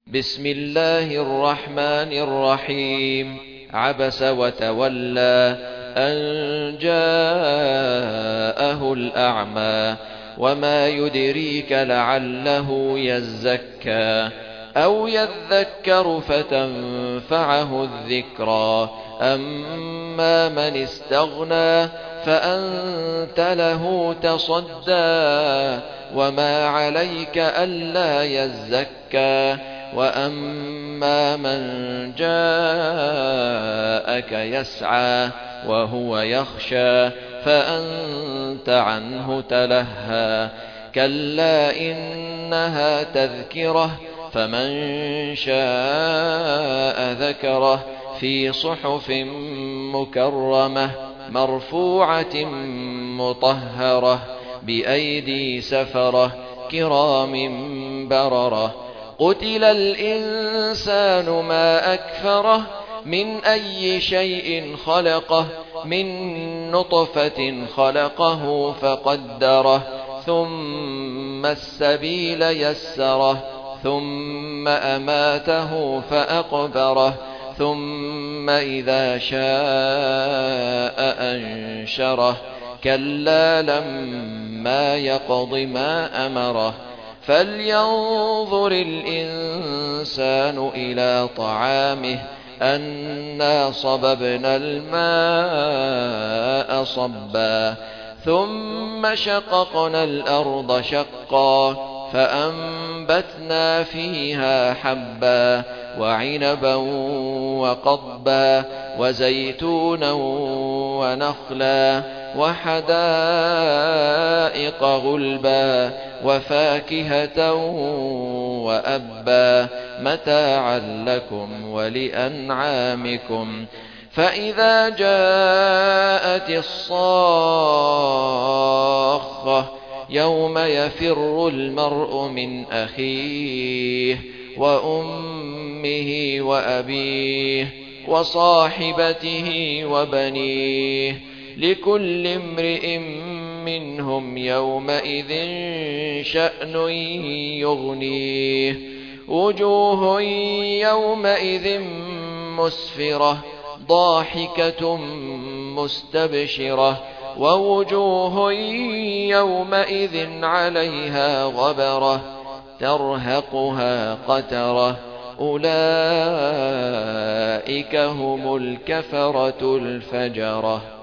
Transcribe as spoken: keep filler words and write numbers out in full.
بسم الله الرحمن الرحيم. عبس وتولى أن جاءه الأعمى وما يدريك لعله يزكى أو يذكر فتنفعه الذكرى أما من استغنى فأنت له تصدى وما عليك ألا يزكى وأما من جاءك يسعى وهو يخشى فأنت عنه تلهى كلا إنها تذكرة فمن شاء ذكره في صحف مكرمة مرفوعة مطهرة بأيدي سفرة كرام بررة قتل الإنسان ما أكفره من أي شيء خلقه من نطفة خلقه فقدره ثم السبيل يسره ثم أماته فأقبره ثم إذا شاء أنشره كلا لما يقض ما أمره فلينظر الإنسان إلى طعامه أنا صببنا الماء صبا ثم شققنا الأرض شقا فأنبتنا فيها حبا وعنبا وقضبا وزيتونا ونخلا وحدائق غلبا وفاكهة وأبا متاعا لكم ولأنعامكم فإذا جاءت الصاخة يوم يفر المرء من أخيه وأمه وأبيه وصاحبته وبنيه لكل امرئ منهم يومئذ شأن يغنيه وجوه يومئذ مسفرة ضاحكة مستبشرة ووجوه يومئذ عليها غبرة ترهقها قترة أولئك هم الكفرة الفجرة.